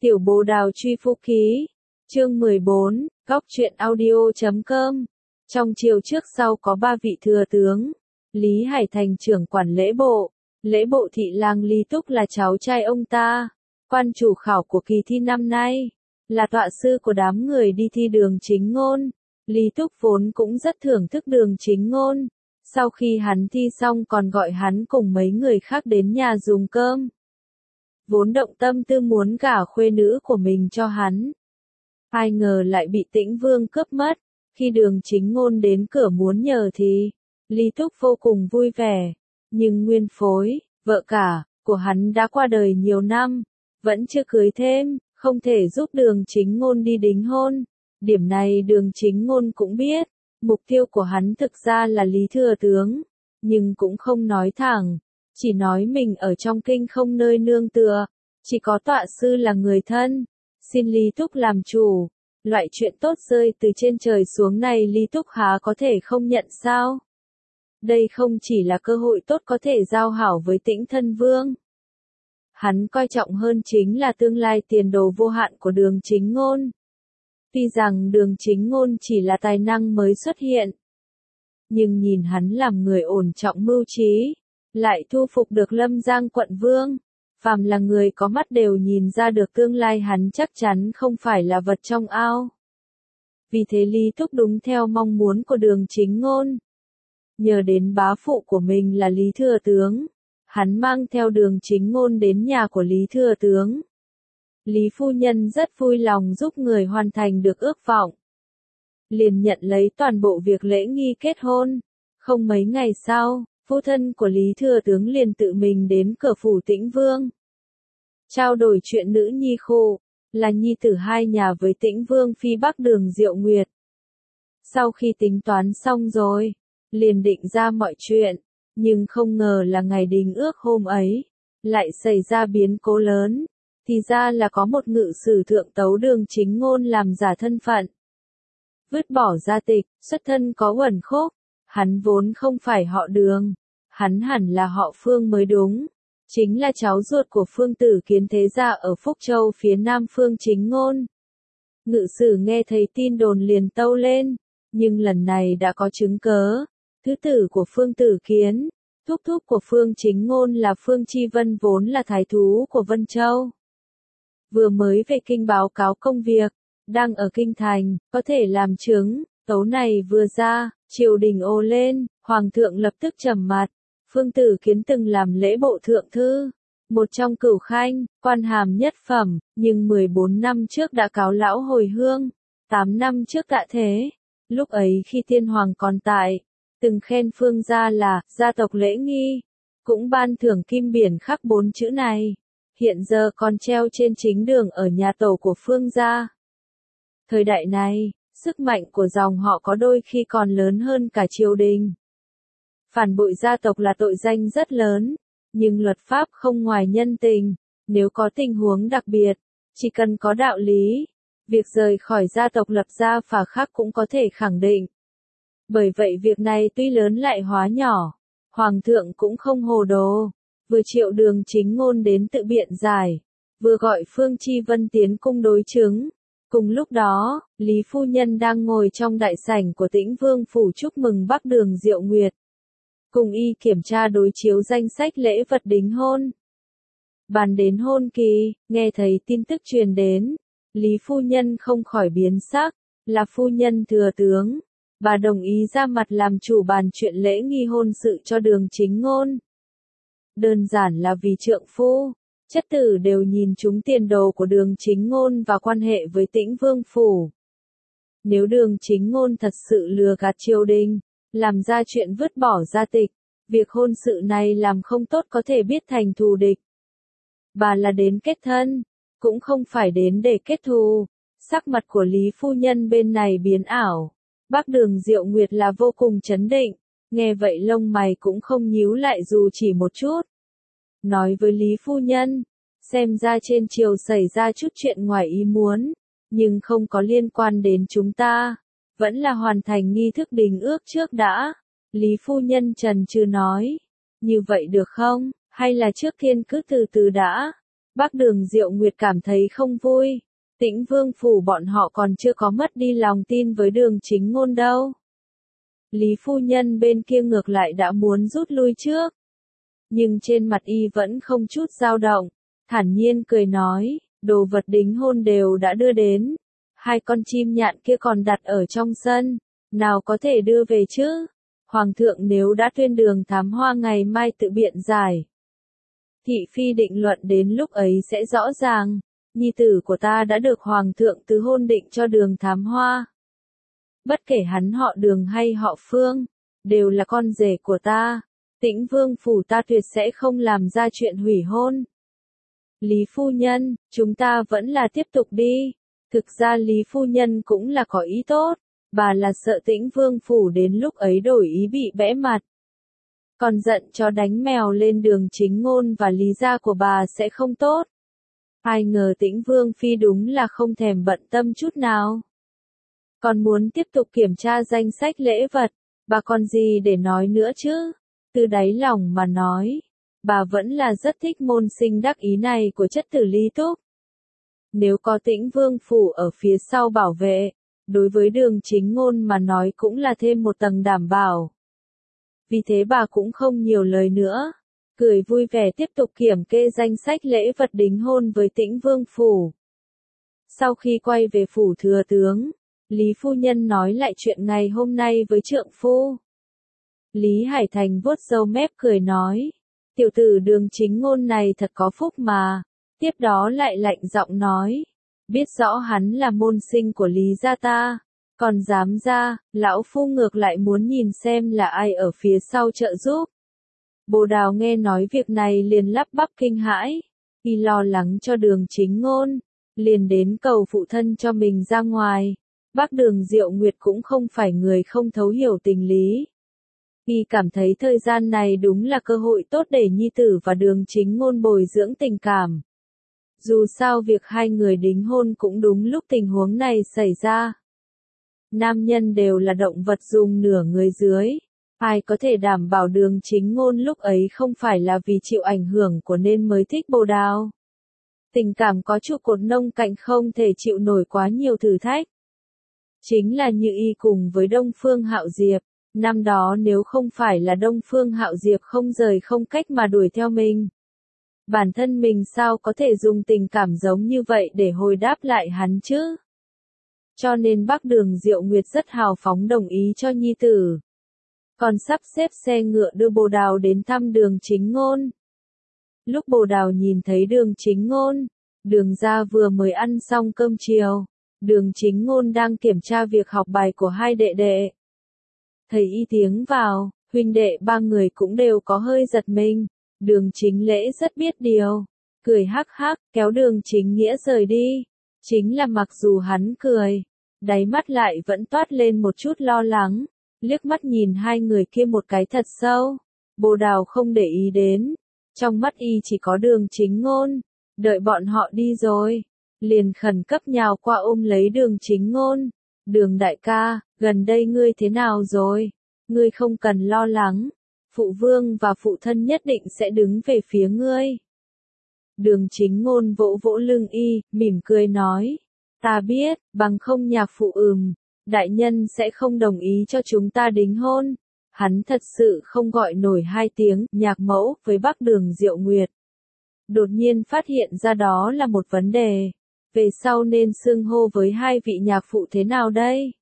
Tiểu Bồ Đào Truy Phu Ký, chương 14, Góc truyện audio.com. Trong triều trước sau có 3 vị thừa tướng. Lý Hải Thành trưởng quản lễ bộ thị lang Lý Túc là cháu trai ông ta, quan chủ khảo của kỳ thi năm nay, là tọa sư của đám người đi thi Đường Chính Ngôn. Lý Túc vốn cũng rất thưởng thức Đường Chính Ngôn, sau khi hắn thi xong còn gọi hắn cùng mấy người khác đến nhà dùng cơm. Vốn động tâm tư muốn gả khuê nữ của mình cho hắn. Ai ngờ lại bị Tĩnh Vương cướp mất. Khi Đường Chính Ngôn đến cửa muốn nhờ thì, Lý Túc vô cùng vui vẻ. Nhưng nguyên phối, vợ cả, của hắn đã qua đời nhiều năm, vẫn chưa cưới thêm, không thể giúp Đường Chính Ngôn đi đính hôn. Điểm này Đường Chính Ngôn cũng biết, mục tiêu của hắn thực ra là Lý Thừa Tướng, nhưng cũng không nói thẳng. Chỉ nói mình ở trong kinh không nơi nương tựa, chỉ có tọa sư là người thân, xin Lý Túc làm chủ. Loại chuyện tốt rơi từ trên trời xuống này Lý Túc há có thể không nhận sao? Đây không chỉ là cơ hội tốt có thể giao hảo với Tĩnh Thân Vương. Hắn coi trọng hơn chính là tương lai tiền đồ vô hạn của Đường Chính Ngôn. Tuy rằng Đường Chính Ngôn chỉ là tài năng mới xuất hiện, nhưng nhìn hắn làm người ổn trọng mưu trí, lại thu phục được Lâm Giang quận vương. Phàm là người có mắt đều nhìn ra được tương lai hắn chắc chắn không phải là vật trong ao. Vì thế Lý Túc đúng theo mong muốn của Đường Chính Ngôn. Nhờ đến bá phụ của mình là Lý Thừa Tướng, hắn mang theo Đường Chính Ngôn đến nhà của Lý Thừa Tướng. Lý phu nhân rất vui lòng giúp người hoàn thành được ước vọng. Liền nhận lấy toàn bộ việc lễ nghi kết hôn. Không mấy ngày sau, phu thân của Lý Thừa Tướng liền tự mình đến cửa phủ Tĩnh Vương. Trao đổi chuyện nữ nhi Khụ, là nhi tử hai nhà với Tĩnh Vương phi Bắc Đường Diệu Nguyệt. Sau khi tính toán xong rồi, liền định ra mọi chuyện, nhưng không ngờ là ngày đính ước hôm ấy, lại xảy ra biến cố lớn. Thì ra là có một ngự sử thượng tấu Đường Chính Ngôn làm giả thân phận. Vứt bỏ gia tịch, xuất thân có uẩn khúc, hắn vốn không phải họ Đường. Hắn hẳn là họ Phương mới đúng, chính là cháu ruột của Phương Tử Kiến thế gia ở Phúc Châu phía nam Phương Chính Ngôn. Ngự sử nghe thấy tin đồn liền tâu lên, nhưng lần này đã có chứng cớ. Thứ tử của Phương Tử Kiến, thúc thúc của Phương Chính Ngôn là Phương Chi Vân vốn là thái thú của Vân Châu. Vừa mới về kinh báo cáo công việc, đang ở kinh thành, có thể làm chứng, tấu này vừa ra, triều đình ồ lên, hoàng thượng lập tức trầm mặt. Phương Tử Kiến từng làm lễ bộ thượng thư, một trong cửu khanh, quan hàm nhất phẩm, nhưng 14 năm trước đã cáo lão hồi hương, 8 năm trước tạ thế. Lúc ấy khi tiên hoàng còn tại, từng khen Phương gia là gia tộc lễ nghi, cũng ban thưởng kim biển khắc 4 chữ này. Hiện giờ còn treo trên chính đường ở nhà tổ của Phương gia. Thời đại này, sức mạnh của dòng họ có đôi khi còn lớn hơn cả triều đình. Phản bội gia tộc là tội danh rất lớn, nhưng luật pháp không ngoài nhân tình. Nếu có tình huống đặc biệt, chỉ cần có đạo lý, việc rời khỏi gia tộc lập gia phả khác cũng có thể khẳng định. Bởi vậy việc này tuy lớn lại hóa nhỏ, hoàng thượng cũng không hồ đồ, vừa triệu Đường Chính Ngôn đến tự biện giải, vừa gọi Phương Chi Vân tiến cung đối chứng. Cùng lúc đó, Lý phu nhân đang ngồi trong đại sảnh của Tĩnh Vương phủ chúc mừng Bắc Đường Diệu Nguyệt. Cùng y kiểm tra đối chiếu danh sách lễ vật đính hôn. Bàn đến hôn kỳ, nghe thấy tin tức truyền đến, Lý phu nhân không khỏi biến sắc, là phu nhân thừa tướng. Bà đồng ý ra mặt làm chủ bàn chuyện lễ nghi hôn sự cho Đường Chính Ngôn. Đơn giản là vì trượng phu, chất tử đều nhìn trúng tiền đồ của Đường Chính Ngôn và quan hệ với Tĩnh Vương phủ. Nếu Đường Chính Ngôn thật sự lừa gạt triều đình, làm ra chuyện vứt bỏ gia tịch, việc hôn sự này làm không tốt có thể biết thành thù địch. Bà là đến kết thân, cũng không phải đến để kết thù. Sắc mặt của Lý phu nhân bên này biến ảo. Bắc Đường Diệu Nguyệt là vô cùng chấn định, nghe vậy lông mày cũng không nhíu lại dù chỉ một chút. Nói với Lý phu nhân, xem ra trên triều xảy ra chút chuyện ngoài ý muốn, nhưng không có liên quan đến chúng ta, vẫn là hoàn thành nghi thức đính ước trước đã. Lý phu nhân chần chừ nói, như vậy được không, hay là trước tiên cứ từ từ đã. Bắc Đường Diệu Nguyệt cảm thấy không vui. Tĩnh Vương phủ bọn họ còn chưa có mất đi lòng tin với Đường Chính Ngôn đâu. Lý phu nhân bên kia ngược lại đã muốn rút lui trước. Nhưng trên mặt y vẫn không chút dao động, thản nhiên cười nói, đồ vật đính hôn đều đã đưa đến. Hai con chim nhạn kia còn đặt ở trong sân, nào có thể đưa về chứ? Hoàng thượng nếu đã tuyên Đường Thám Hoa ngày mai tự biện giải. Thị phi định luận đến lúc ấy sẽ rõ ràng, nhi tử của ta đã được Hoàng thượng tứ hôn định cho Đường Thám Hoa. Bất kể hắn họ Đường hay họ Phương, đều là con rể của ta. Tĩnh Vương phủ ta tuyệt sẽ không làm ra chuyện hủy hôn. Lý phu nhân, chúng ta vẫn là tiếp tục đi. Thực ra Lý phu nhân cũng là có ý tốt, bà là sợ Tĩnh Vương phủ đến lúc ấy đổi ý bị bẽ mặt. Còn giận cho đánh mèo lên Đường Chính Ngôn và Lý gia của bà sẽ không tốt. Ai ngờ Tĩnh Vương phi đúng là không thèm bận tâm chút nào. Còn muốn tiếp tục kiểm tra danh sách lễ vật, bà còn gì để nói nữa chứ? Từ đáy lòng mà nói, bà vẫn là rất thích môn sinh đắc ý này của chất tử Lý Túc. Nếu có Tĩnh Vương phủ ở phía sau bảo vệ, đối với Đường Chính Ngôn mà nói cũng là thêm một tầng đảm bảo. Vì thế bà cũng không nhiều lời nữa, cười vui vẻ tiếp tục kiểm kê danh sách lễ vật đính hôn với Tĩnh Vương phủ. Sau khi quay về phủ thừa tướng, Lý phu nhân nói lại chuyện ngày hôm nay với trượng phu. Lý Hải Thành vuốt râu mép cười nói, tiểu tử Đường Chính Ngôn này thật có phúc mà. Tiếp đó lại lạnh giọng nói, biết rõ hắn là môn sinh của Lý gia ta, còn dám ra, lão phu ngược lại muốn nhìn xem là ai ở phía sau trợ giúp. Bồ Đào nghe nói việc này liền lắp bắp kinh hãi, y lo lắng cho Đường Chính Ngôn, liền đến cầu phụ thân cho mình ra ngoài. Bắc Đường Diệu Nguyệt cũng không phải người không thấu hiểu tình lý. Y cảm thấy thời gian này đúng là cơ hội tốt để nhi tử và Đường Chính Ngôn bồi dưỡng tình cảm. Dù sao việc hai người đính hôn cũng đúng lúc tình huống này xảy ra. Nam nhân đều là động vật dùng nửa người dưới. Ai có thể đảm bảo Đường Chính Ngôn lúc ấy không phải là vì chịu ảnh hưởng của nên mới thích Bồ Đào. Tình cảm có trụ cột nông cạnh không thể chịu nổi quá nhiều thử thách. Chính là như y cùng với Đông Phương Hạo Diệp. Năm đó nếu không phải là Đông Phương Hạo Diệp không rời không cách mà đuổi theo mình. Bản thân mình sao có thể dùng tình cảm giống như vậy để hồi đáp lại hắn chứ? Cho nên Bắc Đường Diệu Nguyệt rất hào phóng đồng ý cho nhi tử. Còn sắp xếp xe ngựa đưa Bồ Đào đến thăm Đường Chính Ngôn. Lúc Bồ Đào nhìn thấy Đường Chính Ngôn, Đường gia vừa mới ăn xong cơm chiều. Đường Chính Ngôn đang kiểm tra việc học bài của hai đệ đệ. Thấy y tiếng vào, huynh đệ ba người cũng đều có hơi giật mình. Đường Chính Lễ rất biết điều, cười hắc hắc, kéo Đường Chính Nghĩa rời đi. Chính là mặc dù hắn cười, đáy mắt lại vẫn toát lên một chút lo lắng, liếc mắt nhìn hai người kia một cái thật sâu. Bồ Đào không để ý đến, trong mắt y chỉ có Đường Chính Ngôn, đợi bọn họ đi rồi, liền khẩn cấp nhào qua ôm lấy Đường Chính Ngôn. Đường đại ca, gần đây ngươi thế nào rồi? Ngươi không cần lo lắng. Phụ vương và phụ thân nhất định sẽ đứng về phía ngươi. Đường Chính Ngôn vỗ vỗ lưng y, mỉm cười nói. Ta biết, bằng không nhạc phụ đại nhân sẽ không đồng ý cho chúng ta đính hôn. Hắn thật sự không gọi nổi hai tiếng nhạc mẫu với Bắc Đường Diệu Nguyệt. Đột nhiên phát hiện ra đó là một vấn đề. Về sau nên xưng hô với hai vị nhạc phụ thế nào đây?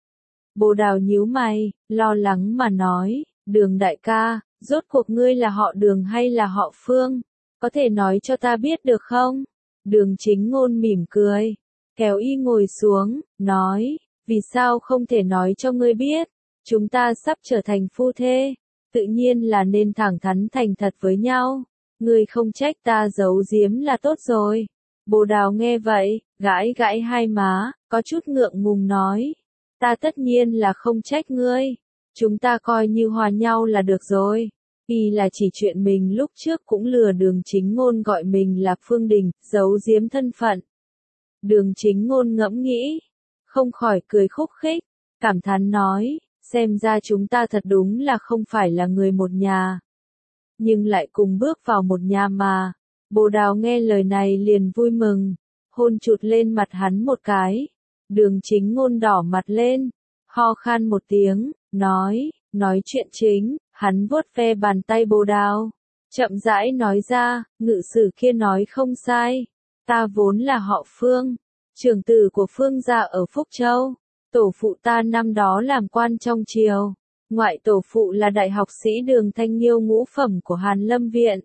Bồ Đào nhíu mày, lo lắng mà nói. Đường đại ca, rốt cuộc ngươi là họ Đường hay là họ Phương? Có thể nói cho ta biết được không? Đường Chính Ngôn mỉm cười, kéo y ngồi xuống, nói, vì sao không thể nói cho ngươi biết? Chúng ta sắp trở thành phu thê, tự nhiên là nên thẳng thắn thành thật với nhau. Ngươi không trách ta giấu giếm là tốt rồi. Bồ Đào nghe vậy, gãi gãi hai má, có chút ngượng ngùng nói. Ta tất nhiên là không trách ngươi. Chúng ta coi như hòa nhau là được rồi. Y là chỉ chuyện mình lúc trước cũng lừa Đường Chính Ngôn gọi mình là Phương Đình, giấu giếm thân phận. Đường Chính Ngôn ngẫm nghĩ, không khỏi cười khúc khích, cảm thán nói, xem ra chúng ta thật đúng là không phải là người một nhà. Nhưng lại cùng bước vào một nhà mà. Bồ Đào nghe lời này liền vui mừng, hôn chụt lên mặt hắn một cái. Đường Chính Ngôn đỏ mặt lên, ho khan một tiếng, nói chuyện chính, hắn vuốt ve bàn tay Bồ Đào, chậm rãi nói ra, ngự sử kia nói không sai, ta vốn là họ Phương, trưởng tử của Phương gia ở Phúc Châu, tổ phụ ta năm đó làm quan trong triều, ngoại tổ phụ là đại học sĩ Đường Thanh Nhiêu ngũ phẩm của Hàn Lâm Viện.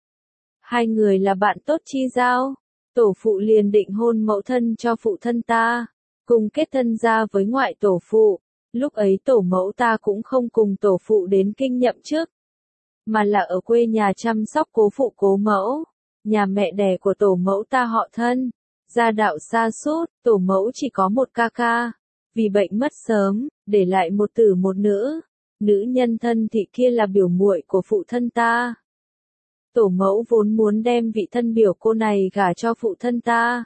Hai người là bạn tốt chi giao, tổ phụ liền định hôn mẫu thân cho phụ thân ta, cùng kết thân ra với ngoại tổ phụ, lúc ấy tổ mẫu ta cũng không cùng tổ phụ đến kinh nhậm chức, mà là ở quê nhà chăm sóc cố phụ cố mẫu, nhà mẹ đẻ của tổ mẫu ta họ Thân, gia đạo xa sút, tổ mẫu chỉ có một ca ca, vì bệnh mất sớm, để lại một tử một nữ, nữ nhân Thân thị kia là biểu muội của phụ thân ta. Tổ mẫu vốn muốn đem vị thân biểu cô này gả cho phụ thân ta.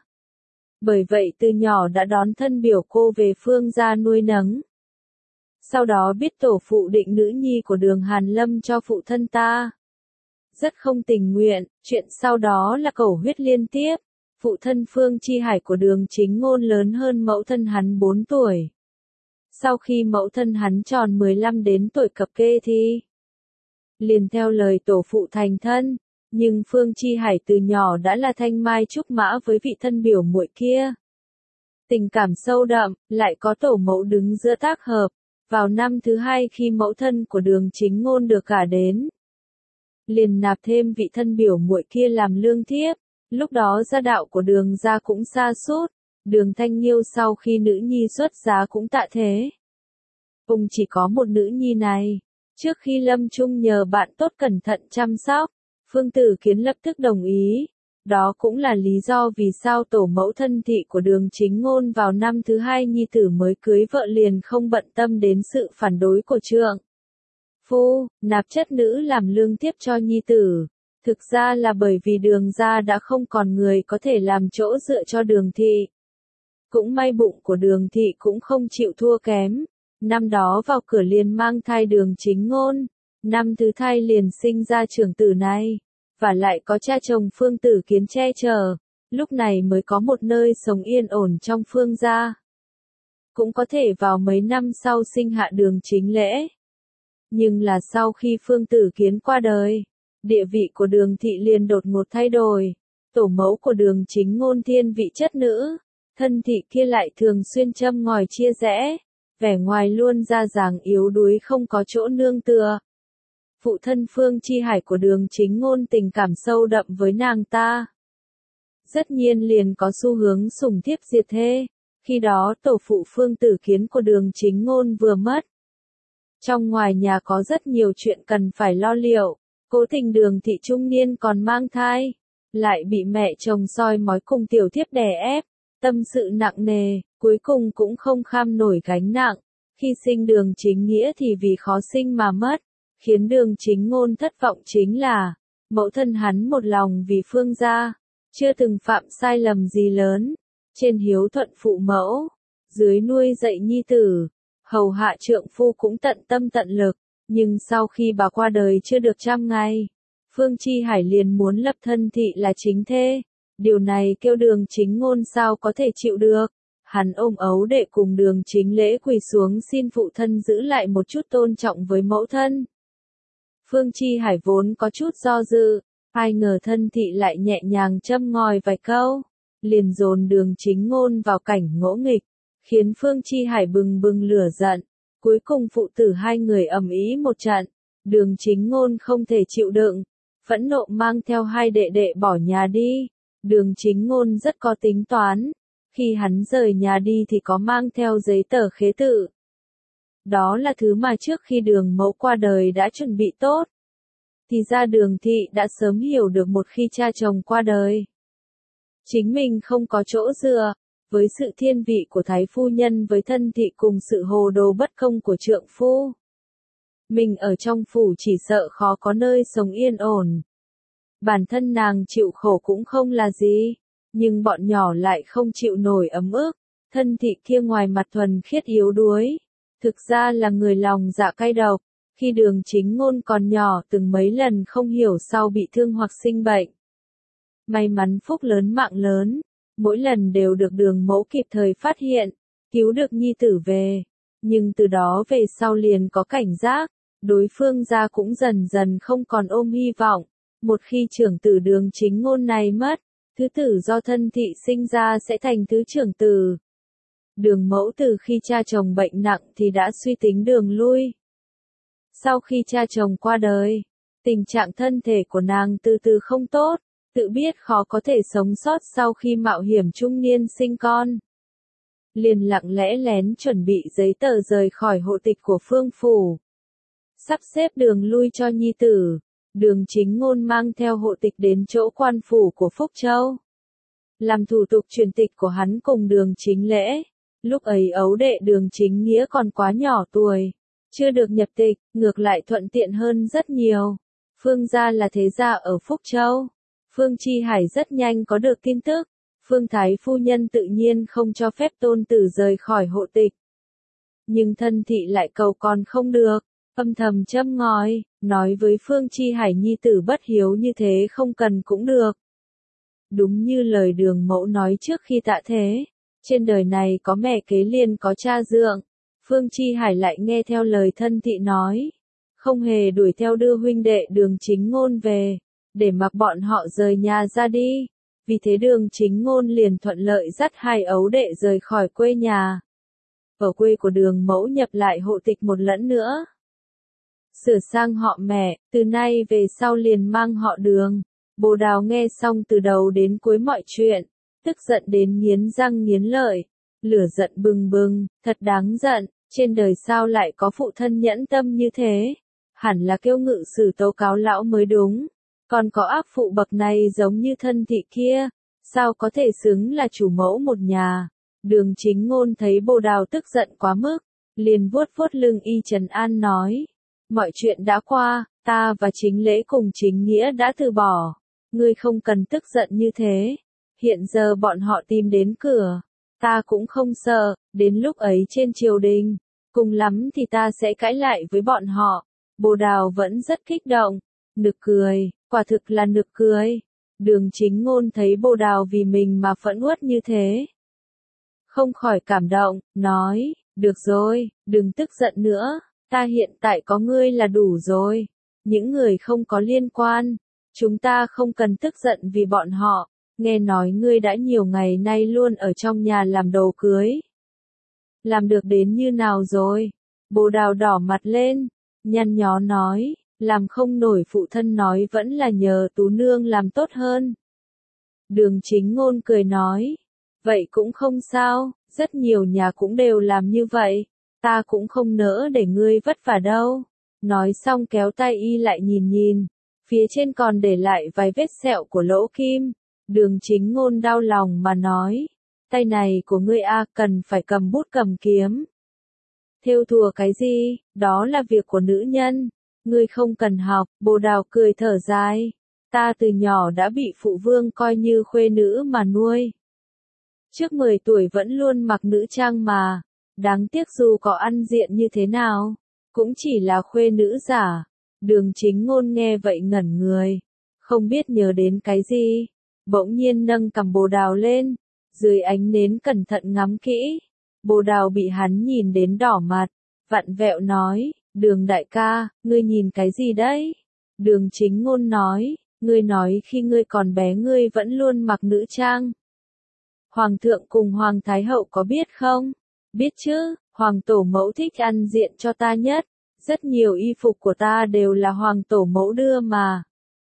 Bởi vậy từ nhỏ đã đón thân biểu cô về Phương gia nuôi nấng. Sau đó biết tổ phụ định nữ nhi của Đường Hàn Lâm cho phụ thân ta. Rất không tình nguyện, chuyện sau đó là cầu huyết liên tiếp. Phụ thân Phương Chi Hải của Đường Chính Ngôn lớn hơn mẫu thân hắn 4 tuổi. Sau khi mẫu thân hắn tròn 15 đến tuổi cập kê thì liền theo lời tổ phụ thành thân, nhưng Phương Chi Hải từ nhỏ đã là thanh mai trúc mã với vị thân biểu muội kia. Tình cảm sâu đậm, lại có tổ mẫu đứng giữa tác hợp, vào năm thứ 2 khi mẫu thân của Đường Chính Ngôn được gả đến, liền nạp thêm vị thân biểu muội kia làm lương thiếp, lúc đó gia đạo của Đường gia cũng sa sút, Đường Thanh Nhiêu sau khi nữ nhi xuất giá cũng tạ thế. Ông chỉ có một nữ nhi này. Trước khi lâm chung nhờ bạn tốt cẩn thận chăm sóc, Phương Tử Kiến lập tức đồng ý. Đó cũng là lý do vì sao tổ mẫu thân thị của Đường Chính Ngôn vào năm thứ 2 nhi tử mới cưới vợ liền không bận tâm đến sự phản đối của trượng phu, nạp chất nữ làm lương thiếp cho nhi tử. Thực ra là bởi vì Đường gia đã không còn người có thể làm chỗ dựa cho Đường thị. Cũng may bụng của Đường thị cũng không chịu thua kém. Năm đó vào cửa liền mang thai Đường Chính Ngôn, năm thứ thai liền sinh ra trưởng tử này, và lại có cha chồng Phương Tử Kiến che chở, lúc này mới có một nơi sống yên ổn trong Phương gia. Cũng có thể vào mấy năm sau sinh hạ Đường Chính Lễ. Nhưng là sau khi Phương Tử Kiến qua đời, địa vị của Đường thị liền đột ngột thay đổi, tổ mẫu của Đường Chính Ngôn thiên vị chất nữ, thân thị kia lại thường xuyên châm ngòi chia rẽ. Vẻ ngoài luôn ra dáng yếu đuối không có chỗ nương tựa. Phụ thân Phương Chi Hải của Đường Chính Ngôn tình cảm sâu đậm với nàng ta. Rất nhiên liền có xu hướng sủng thiếp diệt thê. Khi đó tổ phụ Phương Tử Kiến của Đường Chính Ngôn vừa mất. Trong ngoài nhà có rất nhiều chuyện cần phải lo liệu. Cố tình Đường thị trung niên còn mang thai. Lại bị mẹ chồng soi mói cùng tiểu thiếp đè ép. Tâm sự nặng nề, cuối cùng cũng không kham nổi gánh nặng. Khi sinh Đường Chính Nghĩa thì vì khó sinh mà mất, khiến Đường Chính Ngôn thất vọng chính là, mẫu thân hắn một lòng vì Phương gia, chưa từng phạm sai lầm gì lớn, trên hiếu thuận phụ mẫu, dưới nuôi dạy nhi tử, hầu hạ trượng phu cũng tận tâm tận lực, nhưng sau khi bà qua đời chưa được 100 ngày, Phương Chi Hải liền muốn lập thân thị là chính thê. Điều này kêu Đường Chính Ngôn sao có thể chịu được. Hắn ôm ấu đệ cùng Đường Chính Lễ quỳ xuống xin phụ thân giữ lại một chút tôn trọng với mẫu thân. Phương Chi Hải vốn có chút do dự, ai ngờ thân thị lại nhẹ nhàng châm ngòi vài câu, liền dồn Đường Chính Ngôn vào cảnh ngỗ nghịch, khiến Phương Chi Hải bừng bừng lửa giận. Cuối cùng phụ tử hai người ầm ĩ một trận, Đường Chính Ngôn không thể chịu đựng, phẫn nộ mang theo hai đệ đệ bỏ nhà đi. Đường Chính Ngôn rất có tính toán, khi hắn rời nhà đi thì có mang theo giấy tờ khế tự. Đó là thứ mà trước khi Đường mẫu qua đời đã chuẩn bị tốt. Thì ra Đường thị đã sớm hiểu được một khi cha chồng qua đời, chính mình không có chỗ dựa, với sự thiên vị của thái phu nhân với thân thị cùng sự hồ đồ bất công của trượng phu. Mình ở trong phủ chỉ sợ khó có nơi sống yên ổn. Bản thân nàng chịu khổ cũng không là gì, nhưng bọn nhỏ lại không chịu nổi ấm ức. Thân thị kia ngoài mặt thuần khiết yếu đuối, thực ra là người lòng dạ cay độc. Khi Đường Chính Ngôn còn nhỏ từng mấy lần không hiểu sao bị thương hoặc sinh bệnh, May mắn phúc lớn mạng lớn, mỗi lần đều được Đường Mẫu kịp thời phát hiện, cứu được nhi tử về. Nhưng từ đó về sau liền có cảnh giác, đối phương gia cũng dần dần không còn ôm hy vọng. Một khi trưởng tử Đường Chính Ngôn này mất, thứ tử do thân thị sinh ra sẽ thành thứ trưởng tử. Đường Mẫu từ khi cha chồng bệnh nặng thì đã suy tính đường lui. Sau khi cha chồng qua đời, tình trạng thân thể của nàng từ từ không tốt, tự biết khó có thể sống sót sau khi mạo hiểm trung niên sinh con. Liền lặng lẽ lén chuẩn bị giấy tờ rời khỏi hộ tịch của Phương phủ. Sắp xếp đường lui cho nhi tử, Đường Chính Ngôn mang theo hộ tịch đến chỗ quan phủ của Phúc Châu. Làm thủ tục truyền tịch của hắn cùng Đường Chính Lễ. Lúc ấy ấu đệ Đường Chính Nghĩa còn quá nhỏ tuổi, chưa được nhập tịch, ngược lại thuận tiện hơn rất nhiều. Phương gia là thế gia ở Phúc Châu. Phương Chi Hải rất nhanh có được tin tức. Phương Thái phu nhân tự nhiên không cho phép tôn tử rời khỏi hộ tịch. Nhưng thân thị lại cầu còn không được, âm thầm châm ngòi, nói với Phương Chi Hải nhi tử bất hiếu như thế không cần cũng được. Đúng như lời Đường Mẫu nói trước khi tạ thế, trên đời này có mẹ kế liền có cha dượng. Phương Chi Hải lại nghe theo lời thân thị nói, không hề đuổi theo đưa huynh đệ Đường Chính Ngôn về, để mặc bọn họ rời nhà ra đi. Vì thế Đường Chính Ngôn liền thuận lợi dắt hai ấu đệ rời khỏi quê nhà. Ở quê của Đường Mẫu nhập lại hộ tịch một lần nữa. Sửa sang họ mẹ, từ nay về sau liền mang họ Đường. Bồ Đào nghe xong từ đầu đến cuối mọi chuyện, tức giận đến nghiến răng nghiến lợi, lửa giận bừng bừng, thật đáng giận, trên đời sao lại có phụ thân nhẫn tâm như thế, hẳn là kêu ngự sử tố cáo lão mới đúng, còn có ác phụ bậc này giống như thân thị kia, sao có thể xứng là chủ mẫu một nhà. Đường Chính Ngôn thấy Bồ Đào tức giận quá mức, liền vuốt vuốt lưng y trấn an nói, mọi chuyện đã qua, ta và Chính Lễ cùng Chính Nghĩa đã từ bỏ, ngươi không cần tức giận như thế. Hiện giờ bọn họ tìm đến cửa, ta cũng không sợ, đến lúc ấy trên triều đình, cùng lắm thì ta sẽ cãi lại với bọn họ. Bồ Đào vẫn rất kích động, nực cười, quả thực là nực cười. Đường Chính Ngôn thấy Bồ Đào vì mình mà phẫn uất như thế, không khỏi cảm động, nói, được rồi, đừng tức giận nữa, ta hiện tại có ngươi là đủ rồi. Những người không có liên quan, chúng ta không cần tức giận vì bọn họ. Nghe nói ngươi đã nhiều ngày nay luôn ở trong nhà làm đồ cưới. Làm được đến như nào rồi? Bồ Đào đỏ mặt lên, nhăn nhó nói, làm không nổi, phụ thân nói vẫn là nhờ Tú nương làm tốt hơn. Đường Chính Ngôn cười nói, vậy cũng không sao, rất nhiều nhà cũng đều làm như vậy, ta cũng không nỡ để ngươi vất vả đâu. Nói xong kéo tay y lại nhìn nhìn, phía trên còn để lại vài vết sẹo của lỗ kim. Đường Chính Ngôn đau lòng mà nói, tay này của ngươi cần phải cầm bút cầm kiếm. Thêu thùa cái gì, đó là việc của nữ nhân, ngươi không cần học. Bồ Đào cười thở dài, ta từ nhỏ đã bị phụ vương coi như khuê nữ mà nuôi. Trước 10 tuổi vẫn luôn mặc nữ trang mà, đáng tiếc dù có ăn diện như thế nào, cũng chỉ là khuê nữ giả. Đường Chính Ngôn nghe vậy ngẩn người, không biết nhớ đến cái gì. Bỗng nhiên nâng cằm Bồ Đào lên, dưới ánh nến cẩn thận ngắm kỹ. Bồ Đào bị hắn nhìn đến đỏ mặt, vặn vẹo nói, Đường đại ca, ngươi nhìn cái gì đấy? Đường Chính Ngôn nói, ngươi nói khi ngươi còn bé ngươi vẫn luôn mặc nữ trang. Hoàng thượng cùng Hoàng Thái hậu có biết không? Biết chứ, Hoàng tổ mẫu thích ăn diện cho ta nhất, rất nhiều y phục của ta đều là Hoàng tổ mẫu đưa mà.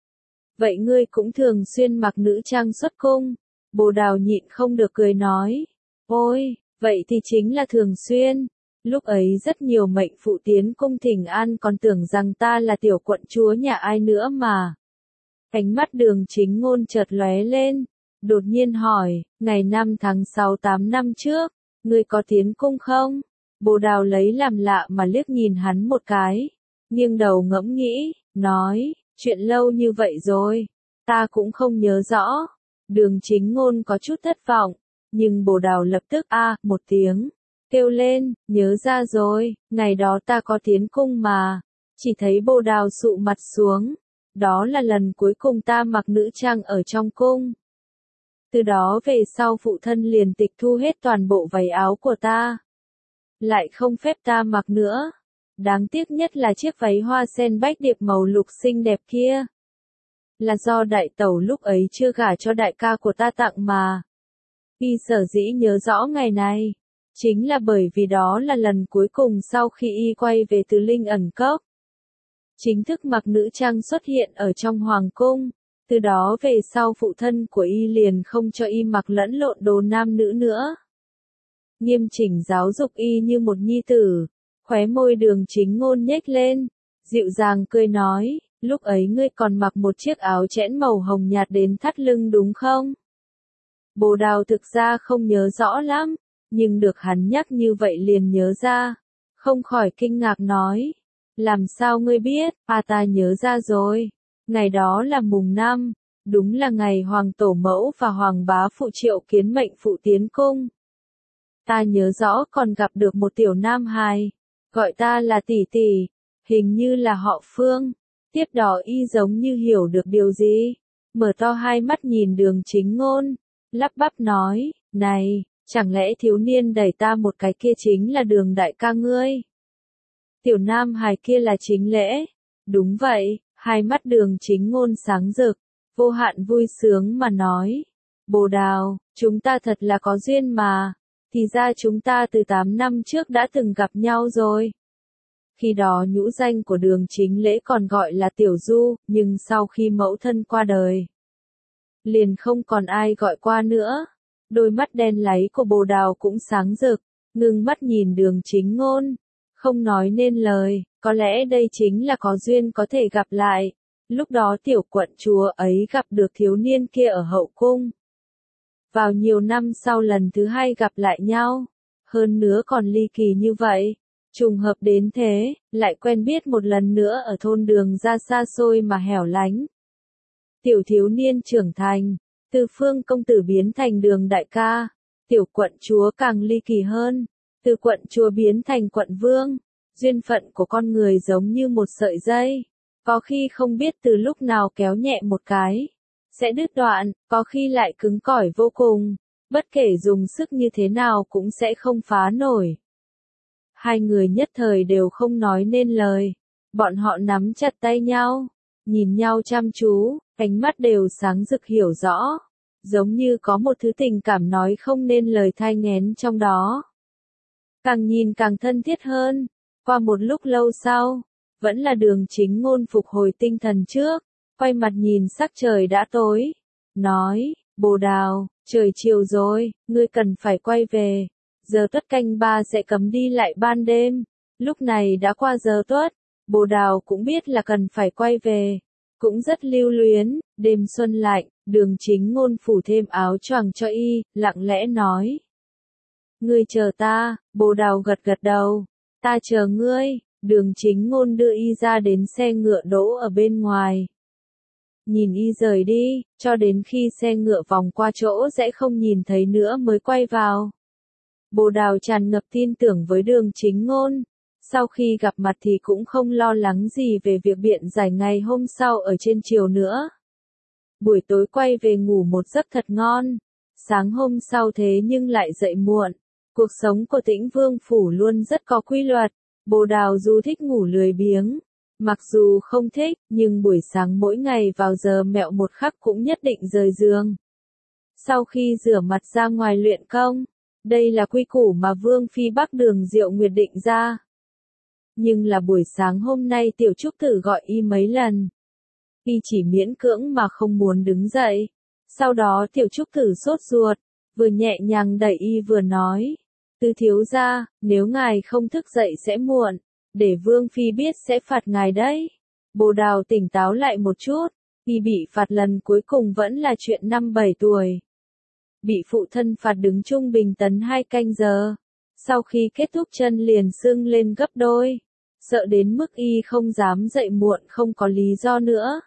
Vậy ngươi cũng thường xuyên mặc nữ trang xuất cung. Bồ Đào nhịn không được cười nói, ôi, vậy thì chính là thường xuyên. Lúc ấy rất nhiều mệnh phụ tiến cung thỉnh an còn tưởng rằng ta là tiểu quận chúa nhà ai nữa mà. Ánh mắt Đường Chính Ngôn chợt lóe lên, đột nhiên hỏi, ngày 5 tháng 6 8 năm trước, ngươi có tiến cung không? Bồ Đào lấy làm lạ mà liếc nhìn hắn một cái, nghiêng đầu ngẫm nghĩ, nói, chuyện lâu như vậy rồi, ta cũng không nhớ rõ. Đường Chính Ngôn có chút thất vọng, nhưng Bồ Đào lập tức một tiếng, kêu lên, nhớ ra rồi, ngày đó ta có tiến cung mà. Chỉ thấy Bồ Đào sụ mặt xuống, đó là lần cuối cùng ta mặc nữ trang ở trong cung. Từ đó về sau phụ thân liền tịch thu hết toàn bộ váy áo của ta. Lại không phép ta mặc nữa. Đáng tiếc nhất là chiếc váy hoa sen bách điệp màu lục xinh đẹp kia. Là do đại tẩu lúc ấy chưa gả cho đại ca của ta tặng mà. Y sở dĩ nhớ rõ ngày này, chính là bởi vì đó là lần cuối cùng sau khi y quay về từ Linh Ẩn Cốc. Chính thức mặc nữ trang xuất hiện ở trong hoàng cung, từ đó về sau phụ thân của y liền không cho y mặc lẫn lộn đồ nam nữ nữa. Nghiêm chỉnh giáo dục y như một nhi tử, khóe môi Đường Chính Ngôn nhếch lên, dịu dàng cười nói, lúc ấy ngươi còn mặc một chiếc áo chẽn màu hồng nhạt đến thắt lưng đúng không? Bồ Đào thực ra không nhớ rõ lắm, nhưng được hắn nhắc như vậy liền nhớ ra, không khỏi kinh ngạc nói, làm sao ngươi biết? Ta nhớ ra rồi, ngày đó là mùng 5, đúng là ngày Hoàng Tổ Mẫu và Hoàng Bá Phụ triệu kiến mệnh phụ tiến cung. Ta nhớ rõ còn gặp được một tiểu nam hài, gọi ta là tỷ tỷ, hình như là họ Phương. Tiếp đó y giống như hiểu được điều gì, mở to hai mắt nhìn Đường Chính Ngôn, lắp bắp nói, này, chẳng lẽ thiếu niên đẩy ta một cái kia chính là Đường đại ca ngươi? Tiểu nam hài kia là Chính Lễ. Đúng vậy, hai mắt Đường Chính Ngôn sáng rực, vô hạn vui sướng mà nói, Bồ Đào, chúng ta thật là có duyên mà, thì ra chúng ta từ 8 năm trước đã từng gặp nhau rồi. Khi đó nhũ danh của Đường Chính Lễ còn gọi là Tiểu Du, nhưng sau khi mẫu thân qua đời, liền không còn ai gọi qua nữa. Đôi mắt đen láy của Bồ Đào cũng sáng rực, ngưng mắt nhìn Đường Chính Ngôn, không nói nên lời, có lẽ đây chính là có duyên có thể gặp lại. Lúc đó tiểu quận chúa ấy gặp được thiếu niên kia ở hậu cung. Vào nhiều năm sau lần thứ hai gặp lại nhau, hơn nữa còn ly kỳ như vậy. Trùng hợp đến thế, lại quen biết một lần nữa ở thôn Đường ra xa xôi mà hẻo lánh. Tiểu thiếu niên trưởng thành, từ Phương công tử biến thành Đường đại ca, tiểu quận chúa càng ly kỳ hơn, từ quận chúa biến thành quận vương, duyên phận của con người giống như một sợi dây, có khi không biết từ lúc nào kéo nhẹ một cái, sẽ đứt đoạn, có khi lại cứng cỏi vô cùng, bất kể dùng sức như thế nào cũng sẽ không phá nổi. Hai người nhất thời đều không nói nên lời, bọn họ nắm chặt tay nhau, nhìn nhau chăm chú, ánh mắt đều sáng rực hiểu rõ, giống như có một thứ tình cảm nói không nên lời thai nghén trong đó. Càng nhìn càng thân thiết hơn, qua một lúc lâu sau, vẫn là Đường Chính Ngôn phục hồi tinh thần trước, quay mặt nhìn sắc trời đã tối, nói, Bồ Đào, trời chiều rồi, ngươi cần phải quay về. Giờ tuất canh 3 sẽ cấm đi lại ban đêm, lúc này đã qua giờ tuất, Bồ Đào cũng biết là cần phải quay về, cũng rất lưu luyến, đêm xuân lạnh, Đường Chính Ngôn phủ thêm áo choàng cho y, lặng lẽ nói. Ngươi chờ ta, Bồ Đào gật gật đầu, ta chờ ngươi, Đường Chính Ngôn đưa y ra đến xe ngựa đỗ ở bên ngoài. Nhìn y rời đi, cho đến khi xe ngựa vòng qua chỗ rẽ không nhìn thấy nữa mới quay vào. Bồ Đào tràn ngập tin tưởng với Đường Chính Ngôn, sau khi gặp mặt thì cũng không lo lắng gì về việc biện giải ngày hôm sau ở trên triều nữa. Buổi tối quay về ngủ một giấc thật ngon, sáng hôm sau thế nhưng lại dậy muộn. Cuộc sống của Tĩnh Vương phủ luôn rất có quy luật, Bồ Đào dù thích ngủ lười biếng, mặc dù không thích, nhưng buổi sáng mỗi ngày vào giờ mẹo một khắc cũng nhất định rời giường. Sau khi rửa mặt ra ngoài luyện công, đây là quy củ mà Vương Phi Bắc Đường Diệu Nguyệt định ra. Nhưng là buổi sáng hôm nay Tiểu Trúc Tử gọi y mấy lần. Y chỉ miễn cưỡng mà không muốn đứng dậy. Sau đó Tiểu Trúc Tử sốt ruột, vừa nhẹ nhàng đẩy y vừa nói. Tứ thiếu gia, nếu ngài không thức dậy sẽ muộn, để Vương Phi biết sẽ phạt ngài đấy. Bồ Đào tỉnh táo lại một chút, y bị phạt lần cuối cùng vẫn là chuyện năm 7 tuổi. Bị phụ thân phạt đứng trung bình tấn 2 canh giờ. Sau khi kết thúc chân liền sưng lên gấp đôi. Sợ đến mức y không dám dậy muộn không có lý do nữa.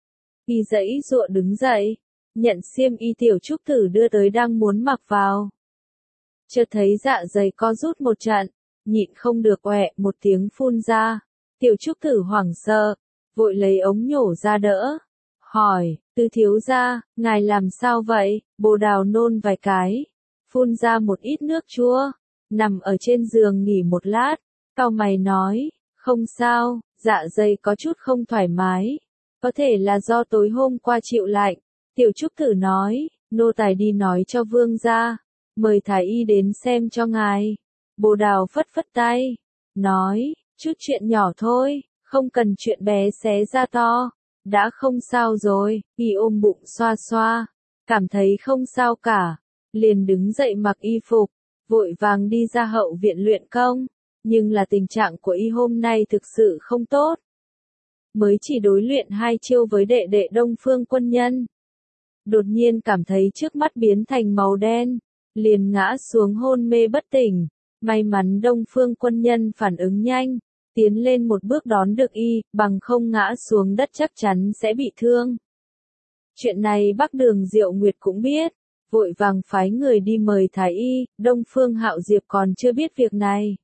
Y giãy giụa đứng dậy, nhận xiêm y Tiểu Trúc Tử đưa tới đang muốn mặc vào. Chợt thấy dạ dày co rút một trận, nhịn không được oẹ một tiếng phun ra. Tiểu Trúc Tử hoảng sợ, vội lấy ống nhổ ra đỡ. Hỏi, Tứ thiếu gia, ngài làm sao vậy? Bồ Đào nôn vài cái, phun ra một ít nước chua, nằm ở trên giường nghỉ một lát, cau mày nói, không sao, dạ dày có chút không thoải mái, có thể là do tối hôm qua chịu lạnh. Tiểu Trúc Tử nói, nô tài đi nói cho vương gia, mời thái y đến xem cho ngài. Bồ Đào phất phất tay, nói, chút chuyện nhỏ thôi, không cần chuyện bé xé ra to, đã không sao rồi. Y ôm bụng xoa xoa, cảm thấy không sao cả, liền đứng dậy mặc y phục, vội vàng đi ra hậu viện luyện công, nhưng là tình trạng của y hôm nay thực sự không tốt. Mới chỉ đối luyện 2 chiêu với đệ đệ Đông Phương Quân Nhân, đột nhiên cảm thấy trước mắt biến thành màu đen, liền ngã xuống hôn mê bất tỉnh. May mắn Đông Phương Quân Nhân phản ứng nhanh, tiến lên một bước đón được y, bằng không ngã xuống đất chắc chắn sẽ bị thương. Chuyện này Bắc Đường Diệu Nguyệt cũng biết, vội vàng phái người đi mời thái y. Đông Phương Hạo Diệp còn chưa biết việc này.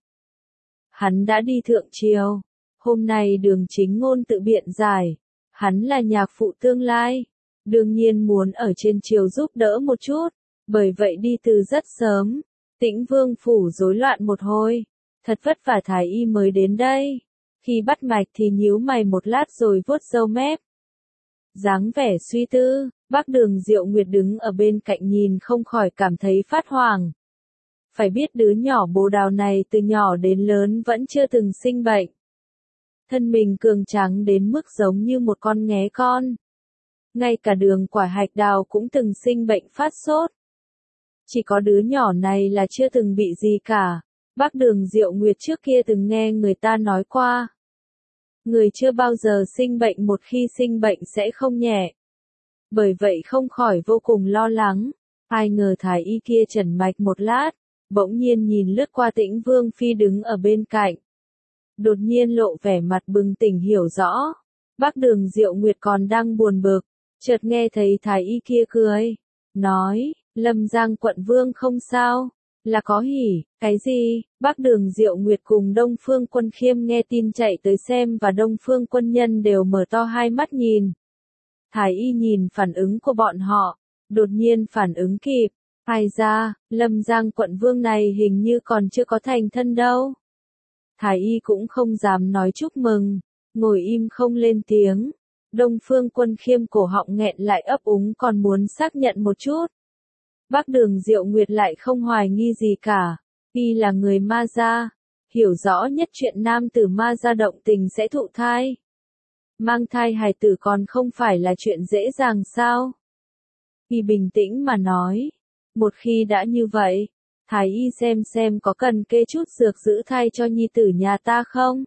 Hắn đã đi thượng triều, hôm nay Đường Chính Ngôn tự biện giải, hắn là nhạc phụ tương lai, đương nhiên muốn ở trên triều giúp đỡ một chút, bởi vậy đi từ rất sớm. Tĩnh Vương phủ rối loạn một hồi, thật vất vả thái y mới đến đây. Khi bắt mạch thì nhíu mày một lát rồi vuốt râu mép, dáng vẻ suy tư. Bắc Đường Diệu Nguyệt đứng ở bên cạnh nhìn không khỏi cảm thấy phát hoảng. Phải biết đứa nhỏ Bồ Đào này từ nhỏ đến lớn vẫn chưa từng sinh bệnh. Thân mình cường tráng đến mức giống như một con nghé con. Ngay cả Đường Quả Hạch Đào cũng từng sinh bệnh phát sốt. Chỉ có đứa nhỏ này là chưa từng bị gì cả. Bắc Đường Diệu Nguyệt trước kia từng nghe người ta nói qua. Người chưa bao giờ sinh bệnh một khi sinh bệnh sẽ không nhẹ. Bởi vậy không khỏi vô cùng lo lắng. Ai ngờ thái y kia chẩn mạch một lát, bỗng nhiên nhìn lướt qua Tĩnh Vương Phi đứng ở bên cạnh. Đột nhiên lộ vẻ mặt bừng tỉnh hiểu rõ. Bắc Đường Diệu Nguyệt còn đang buồn bực, chợt nghe thấy thái y kia cười, nói, Lâm Giang quận vương không sao, là có hỉ. Cái gì? Bắc Đường Diệu Nguyệt cùng Đông Phương Quân Khiêm nghe tin chạy tới xem và Đông Phương Quân Nhân đều mở to hai mắt nhìn. Thái y nhìn phản ứng của bọn họ, đột nhiên phản ứng kịp, ai ra, Lâm Giang quận vương này hình như còn chưa có thành thân đâu. Thái y cũng không dám nói chúc mừng, ngồi im không lên tiếng. Đông Phương Quân Khiêm cổ họng nghẹn lại ấp úng còn muốn xác nhận một chút. Bắc Đường Diệu Nguyệt lại không hoài nghi gì cả, y là người Ma gia, hiểu rõ nhất chuyện nam tử Ma gia động tình sẽ thụ thai. Mang thai hài tử còn không phải là chuyện dễ dàng sao? Y bình tĩnh mà nói, một khi đã như vậy, thái y xem có cần kê chút dược giữ thai cho nhi tử nhà ta không?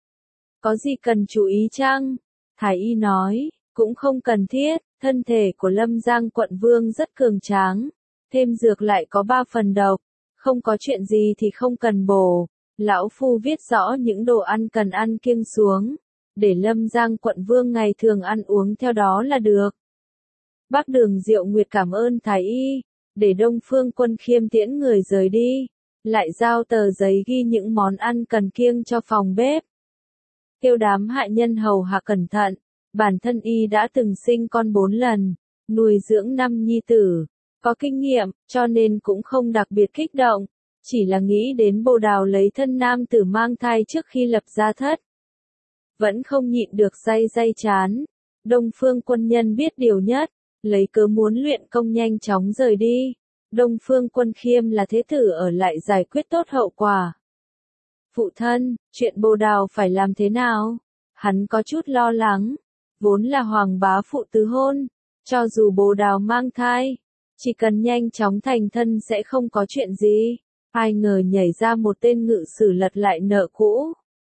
Có gì cần chú ý chăng? Thái y nói, cũng không cần thiết, thân thể của Lâm Giang quận vương rất cường tráng, thêm dược lại có 3 phần độc, không có chuyện gì thì không cần bổ. Lão phu viết rõ những đồ ăn cần ăn kiêng xuống, để Lâm Giang quận vương ngày thường ăn uống theo đó là được. Bắc Đường Diệu Nguyệt cảm ơn thái y, để Đông Phương Quân Khiêm tiễn người rời đi, lại giao tờ giấy ghi những món ăn cần kiêng cho phòng bếp. Kêu đám hạ nhân hầu hạ cẩn thận, bản thân y đã từng sinh con 4 lần, nuôi dưỡng 5 nhi tử, có kinh nghiệm, cho nên cũng không đặc biệt kích động, chỉ là nghĩ đến Bồ Đào lấy thân nam tử mang thai trước khi lập gia thất. Vẫn không nhịn được day chán. Đông Phương Quân Nhân biết điều nhất, lấy cớ muốn luyện công nhanh chóng rời đi. Đông Phương Quân Khiêm là thế tử ở lại giải quyết tốt hậu quả. Phụ thân, chuyện Bồ Đào phải làm thế nào? Hắn có chút lo lắng, vốn là hoàng bá phụ tứ hôn, cho dù Bồ Đào mang thai, chỉ cần nhanh chóng thành thân sẽ không có chuyện gì. Ai ngờ nhảy ra một tên ngự sử lật lại nợ cũ.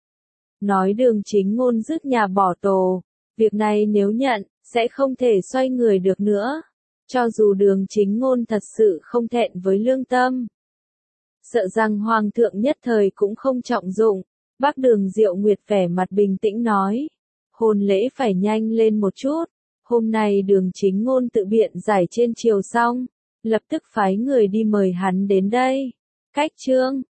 Nói Đường Chính Ngôn dứt nhà bỏ tổ, việc này nếu nhận, sẽ không thể xoay người được nữa. Cho dù Đường Chính Ngôn thật sự không thẹn với lương tâm, sợ rằng Hoàng thượng nhất thời cũng không trọng dụng. Bắc Đường Diệu Nguyệt vẻ mặt bình tĩnh nói, hôn lễ phải nhanh lên một chút. Hôm nay Đường Chính Ngôn tự biện giải trên triều xong, lập tức phái người đi mời hắn đến đây. Cách chương